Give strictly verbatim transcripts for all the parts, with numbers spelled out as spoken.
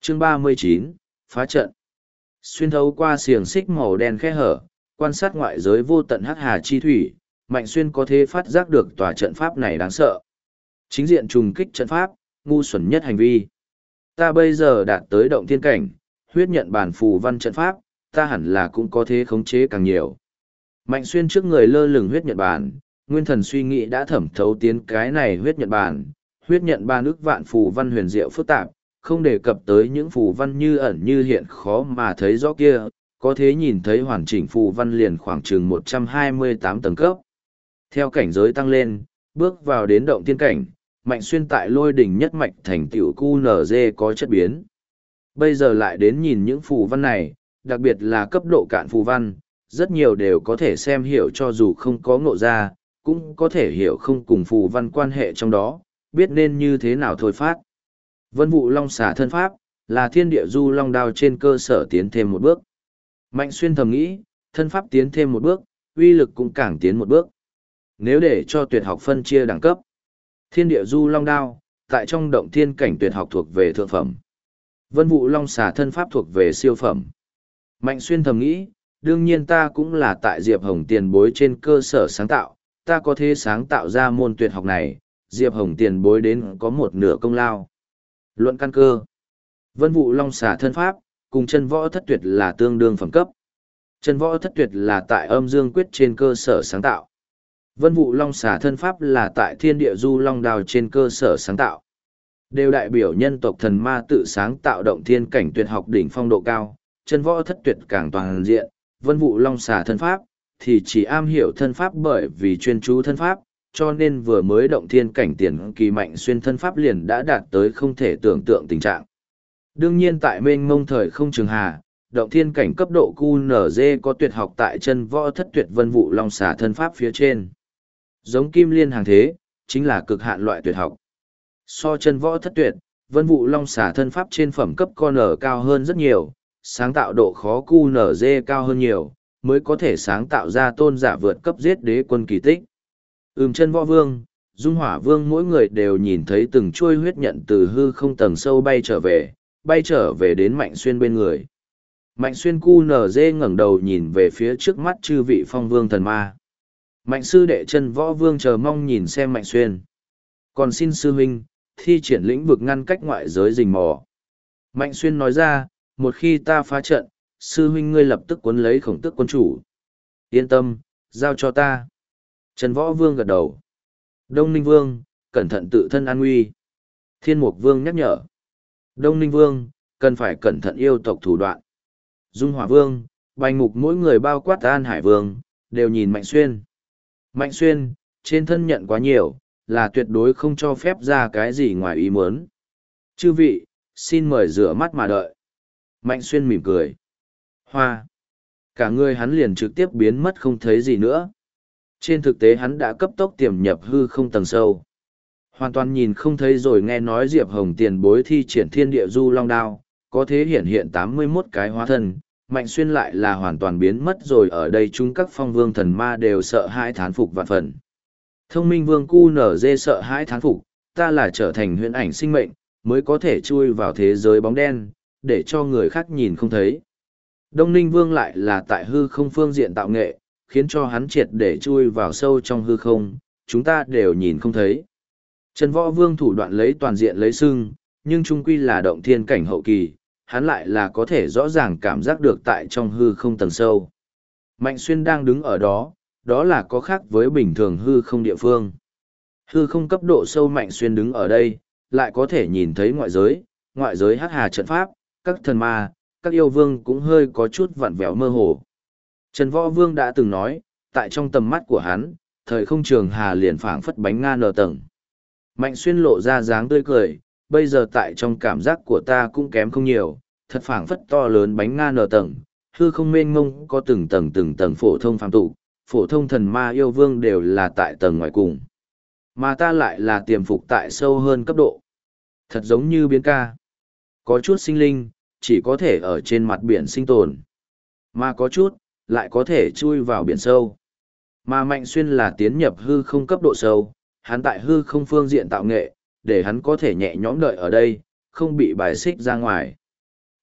Chương ba mươi chín, phá trận. Xuyên thấu qua xiềng xích màu đen khe hở, quan sát ngoại giới vô tận hắc hà chi thủy, Mạnh Xuyên có thể phát giác được tòa trận pháp này đáng sợ. Chính diện trùng kích trận pháp, ngu xuẩn nhất hành vi. Ta bây giờ đạt tới động thiên cảnh, huyết nhận bản phù văn trận pháp, ta hẳn là cũng có thể khống chế càng nhiều. Mạnh Xuyên trước người lơ lửng huyết nhận bản, nguyên thần suy nghĩ đã thẩm thấu tiến cái này huyết nhận bản, huyết nhận ba ức vạn phù văn huyền diệu phức tạp, không đề cập tới những phù văn như ẩn như hiện khó mà thấy rõ kia, có thể nhìn thấy hoàn chỉnh phù văn liền khoảng chừng một trăm hai mươi tám tầng cấp. Theo cảnh giới tăng lên, bước vào đến động thiên cảnh, Mạnh Xuyên tại lôi đỉnh nhất mạch thành tiểu cu nở dê có chất biến. Bây giờ lại đến nhìn những phù văn này, đặc biệt là cấp độ cạn phù văn, rất nhiều đều có thể xem hiểu cho dù không có ngộ ra, cũng có thể hiểu không cùng phù văn quan hệ trong đó, biết nên như thế nào thôi phát. Vân vụ long xả thân pháp, là thiên địa du long đao trên cơ sở tiến thêm một bước. Mạnh Xuyên thầm nghĩ, thân pháp tiến thêm một bước, uy lực cũng càng tiến một bước. Nếu để cho tuyệt học phân chia đẳng cấp, thiên địa du long đao, tại trong động thiên cảnh tuyệt học thuộc về thượng phẩm. Vân vụ long xả thân pháp thuộc về siêu phẩm. Mạnh Xuyên thầm nghĩ, đương nhiên ta cũng là tại Diệp Hồng tiền bối trên cơ sở sáng tạo, ta có thể sáng tạo ra môn tuyệt học này, Diệp Hồng tiền bối đến có một nửa công lao. Luận căn cơ. Vân vụ long xả thân pháp, cùng chân võ thất tuyệt là tương đương phẩm cấp. Chân võ thất tuyệt là tại âm dương quyết trên cơ sở sáng tạo. Vân vụ long xả thân pháp là tại thiên địa du long đào trên cơ sở sáng tạo. Đều đại biểu nhân tộc thần ma tự sáng tạo động thiên cảnh tuyệt học đỉnh phong độ cao, chân võ thất tuyệt càng toàn diện, vân vụ long xả thân pháp, thì chỉ am hiểu thân pháp bởi vì chuyên chú thân pháp, cho nên vừa mới động thiên cảnh tiền kỳ Mạnh Xuyên thân pháp liền đã đạt tới không thể tưởng tượng tình trạng. Đương nhiên tại mênh mông thời không trường hà, động thiên cảnh cấp độ cu nở dê có tuyệt học tại chân võ thất tuyệt vân vụ long xả thân pháp phía trên. Giống kim liên hàng thế, chính là cực hạn loại tuyệt học. So chân võ thất tuyệt, vân vụ long xả thân pháp trên phẩm cấp con nở cao hơn rất nhiều, sáng tạo độ khó cu nở dê cao hơn nhiều, mới có thể sáng tạo ra tôn giả vượt cấp giết đế quân kỳ tích. Ừm chân võ vương, dung hỏa vương mỗi người đều nhìn thấy từng chuôi huyết nhận từ hư không tầng sâu bay trở về, bay trở về đến Mạnh Xuyên bên người. Mạnh Xuyên cu nở dê ngẩng đầu nhìn về phía trước mắt chư vị phong vương thần ma. Mạnh sư đệ chân võ vương chờ mong nhìn xem Mạnh Xuyên. Còn xin sư huynh, thi triển lĩnh vực ngăn cách ngoại giới rình mò. Mạnh Xuyên nói ra, một khi ta phá trận, sư huynh ngươi lập tức cuốn lấy khổng tức quân chủ. Yên tâm, giao cho ta. Trần Võ Vương gật đầu. Đông Ninh Vương, cẩn thận tự thân an nguy. Thiên Mục Vương nhắc nhở. Đông Ninh Vương, cần phải cẩn thận yêu tộc thủ đoạn. Dung Hỏa Vương, Bành Mục mỗi người bao quát An Hải Vương, đều nhìn Mạnh Xuyên. Mạnh Xuyên, trên thân nhận quá nhiều, là tuyệt đối không cho phép ra cái gì ngoài ý muốn. Chư vị, xin mời rửa mắt mà đợi. Mạnh Xuyên mỉm cười. Hoa. Cả người hắn liền trực tiếp biến mất không thấy gì nữa. Trên thực tế hắn đã cấp tốc tiềm nhập hư không tầng sâu. Hoàn toàn nhìn không thấy rồi nghe nói Diệp Hồng tiền bối thi triển thiên địa du long đao, có thể hiện hiện tám mươi mốt cái hóa thân, Mạnh Xuyên lại là hoàn toàn biến mất rồi ở đây chúng các phong vương thần ma đều sợ hãi thán phục vạn phần. Thông minh vương cu nở dê sợ hãi thán phục, ta là trở thành huyễn ảnh sinh mệnh, mới có thể chui vào thế giới bóng đen, để cho người khác nhìn không thấy. Đông Ninh vương lại là tại hư không phương diện tạo nghệ, khiến cho hắn triệt để chui vào sâu trong hư không, chúng ta đều nhìn không thấy. Trần Võ Vương thủ đoạn lấy toàn diện lấy sưng, nhưng trung quy là động thiên cảnh hậu kỳ, hắn lại là có thể rõ ràng cảm giác được tại trong hư không tầng sâu. Mạnh Xuyên đang đứng ở đó, đó là có khác với bình thường hư không địa phương. Hư không cấp độ sâu Mạnh Xuyên đứng ở đây, lại có thể nhìn thấy ngoại giới, ngoại giới hắc hà trận pháp, các thần ma, các yêu vương cũng hơi có chút vặn vẹo mơ hồ. Trần Võ Vương đã từng nói, tại trong tầm mắt của hắn, thời không trường hà liền phảng phất bánh nga nở tầng. Mạnh Xuyên lộ ra dáng tươi cười, bây giờ tại trong cảm giác của ta cũng kém không nhiều, thật phảng phất to lớn bánh nga nở tầng, hư không mênh mông có từng tầng từng tầng phổ thông phàm tục, phổ thông thần ma yêu vương đều là tại tầng ngoài cùng. Mà ta lại là tiềm phục tại sâu hơn cấp độ. Thật giống như biến ca. Có chút sinh linh, chỉ có thể ở trên mặt biển sinh tồn. Mà có chút, lại có thể chui vào biển sâu. Mà Mạnh Xuyên là tiến nhập hư không cấp độ sâu, hắn tại hư không phương diện tạo nghệ, để hắn có thể nhẹ nhõm đợi ở đây, không bị bài xích ra ngoài.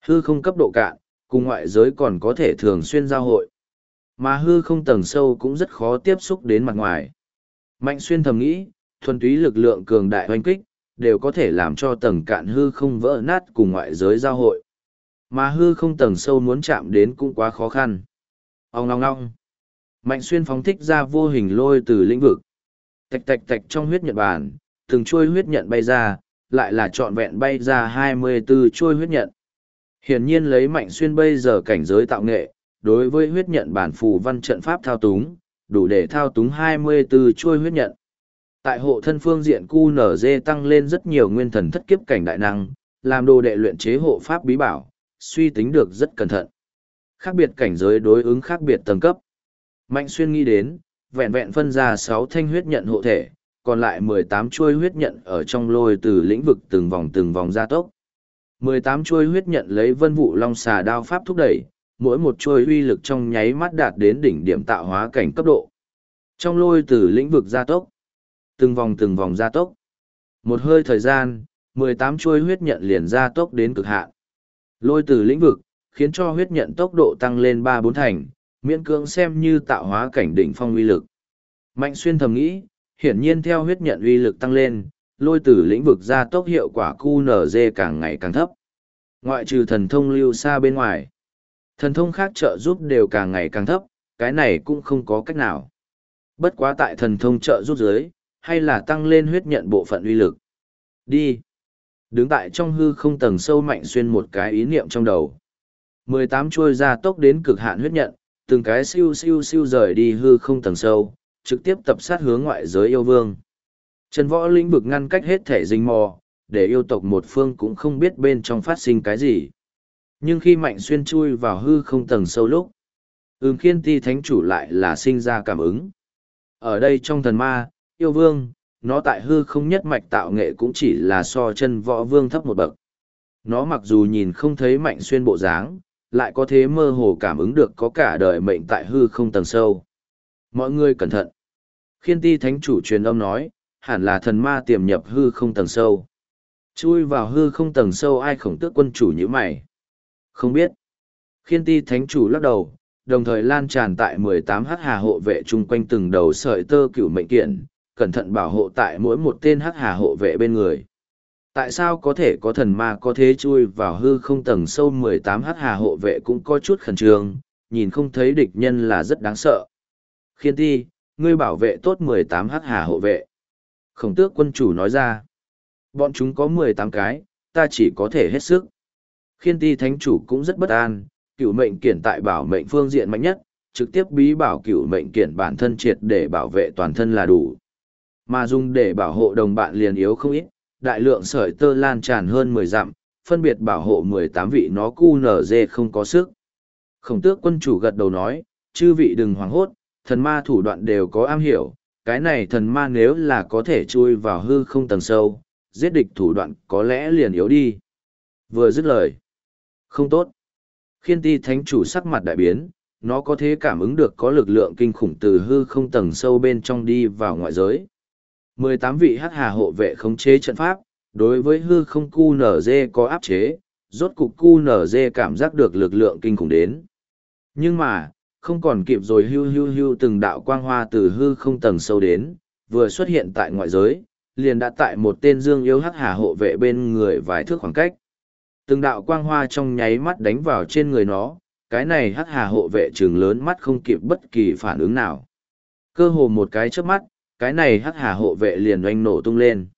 Hư không cấp độ cạn, cùng ngoại giới còn có thể thường xuyên giao hội. Mà hư không tầng sâu cũng rất khó tiếp xúc đến mặt ngoài. Mạnh Xuyên thầm nghĩ, thuần túy lực lượng cường đại hoành kích, đều có thể làm cho tầng cạn hư không vỡ nát cùng ngoại giới giao hội. Mà hư không tầng sâu muốn chạm đến cũng quá khó khăn. Ông ngong ngong. Mạnh Xuyên phóng thích ra vô hình lôi từ lĩnh vực. Tạch tạch tạch trong huyết nhận bản, từng chuôi huyết nhận bay ra, lại là trọn vẹn bay ra hai mươi tư chuôi huyết nhận. Hiển nhiên lấy Mạnh Xuyên bây giờ cảnh giới tạo nghệ, đối với huyết nhận bản phù văn trận pháp thao túng, đủ để thao túng hai mươi tư chuôi huyết nhận. Tại hộ thân phương diện Q N Z tăng lên rất nhiều nguyên thần thất kiếp cảnh đại năng, làm đồ đệ luyện chế hộ pháp bí bảo, suy tính được rất cẩn thận. Khác biệt cảnh giới đối ứng khác biệt tầng cấp. Mạnh Xuyên nghĩ đến, vẹn vẹn phân ra sáu thanh huyết nhận hộ thể, còn lại mười tám chuôi huyết nhận ở trong lôi từ lĩnh vực từng vòng từng vòng gia tốc. mười tám chuôi huyết nhận lấy vân vụ long xà đao pháp thúc đẩy, mỗi một chuôi uy lực trong nháy mắt đạt đến đỉnh điểm tạo hóa cảnh cấp độ. Trong lôi từ lĩnh vực gia tốc, từng vòng từng vòng gia tốc. Một hơi thời gian, mười tám chuôi huyết nhận liền gia tốc đến cực hạn. Lôi từ lĩnh vực, khiến cho huyết nhận tốc độ tăng lên ba bốn thành, miễn cưỡng xem như tạo hóa cảnh đỉnh phong uy lực. Mạnh Xuyên thầm nghĩ, hiển nhiên theo huyết nhận uy lực tăng lên, lôi từ lĩnh vực gia tốc hiệu quả Q N Z càng ngày càng thấp. Ngoại trừ thần thông lưu xa bên ngoài, thần thông khác trợ giúp đều càng ngày càng thấp, cái này cũng không có cách nào. Bất quá tại thần thông trợ giúp dưới, hay là tăng lên huyết nhận bộ phận uy lực. Đi. Đứng tại trong hư không tầng sâu Mạnh Xuyên một cái ý niệm trong đầu. mười tám chuôi gia tốc đến cực hạn huyết nhận, từng cái siêu siêu siêu rời đi hư không tầng sâu, trực tiếp tập sát hướng ngoại giới yêu vương. Trần võ lĩnh vực ngăn cách hết thể rình mò, để yêu tộc một phương cũng không biết bên trong phát sinh cái gì. Nhưng khi Mạnh Xuyên chui vào hư không tầng sâu lúc, Ừm Khiên Ti thánh chủ lại là sinh ra cảm ứng. Ở đây trong thần ma, yêu vương, nó tại hư không nhất mạch tạo nghệ cũng chỉ là so chân võ vương thấp một bậc. Nó mặc dù nhìn không thấy Mạnh Xuyên bộ dáng, lại có thế mơ hồ cảm ứng được có cả đời mệnh tại hư không tầng sâu. Mọi người cẩn thận. Khiên Ti thánh chủ truyền âm nói, hẳn là thần ma tiềm nhập hư không tầng sâu. Chui vào hư không tầng sâu ai Khổng Tước quân chủ như mày? Không biết. Khiên Ti thánh chủ lắc đầu, đồng thời lan tràn tại mười tám hắc hà hộ vệ chung quanh từng đầu sợi tơ cửu mệnh kiện, cẩn thận bảo hộ tại mỗi một tên hắc hà hộ vệ bên người. Tại sao có thể có thần ma có thế chui vào hư không tầng sâu mười tám hắc hà hộ vệ cũng có chút khẩn trương, nhìn không thấy địch nhân là rất đáng sợ. Khiên Ti, ngươi bảo vệ tốt mười tám hắc hà hộ vệ. Khổng Tước quân chủ nói ra, bọn chúng có mười tám cái, ta chỉ có thể hết sức. Khiên Ti thánh chủ cũng rất bất an, cửu mệnh kiển tại bảo mệnh phương diện mạnh nhất, trực tiếp bí bảo cửu mệnh kiển bản thân triệt để bảo vệ toàn thân là đủ. Mà dùng để bảo hộ đồng bạn liền yếu không ít, đại lượng sợi tơ lan tràn hơn mười dặm, phân biệt bảo hộ mười tám vị nó Q N Z không có sức. Khổng Tước quân chủ gật đầu nói, chư vị đừng hoảng hốt, thần ma thủ đoạn đều có am hiểu, cái này thần ma nếu là có thể chui vào hư không tầng sâu, giết địch thủ đoạn có lẽ liền yếu đi. Vừa dứt lời. Không tốt. Khiên Ti thánh chủ sắc mặt đại biến, nó có thể cảm ứng được có lực lượng kinh khủng từ hư không tầng sâu bên trong đi vào ngoại giới. mười tám vị hắc hà hộ vệ khống chế trận pháp, đối với hư không Q N Z có áp chế, rốt cục Q N Z cảm giác được lực lượng kinh khủng đến. Nhưng mà, không còn kịp rồi hưu hưu hưu từng đạo quang hoa từ hư không tầng sâu đến, vừa xuất hiện tại ngoại giới, liền đã tại một tên dương yếu hắc hà hộ vệ bên người vài thước khoảng cách. Từng đạo quang hoa trong nháy mắt đánh vào trên người nó, cái này hắc hà hộ vệ trừng lớn mắt không kịp bất kỳ phản ứng nào. Cơ hồ một cái chớp mắt, cái này hắc hà hộ vệ liền oanh nổ tung lên.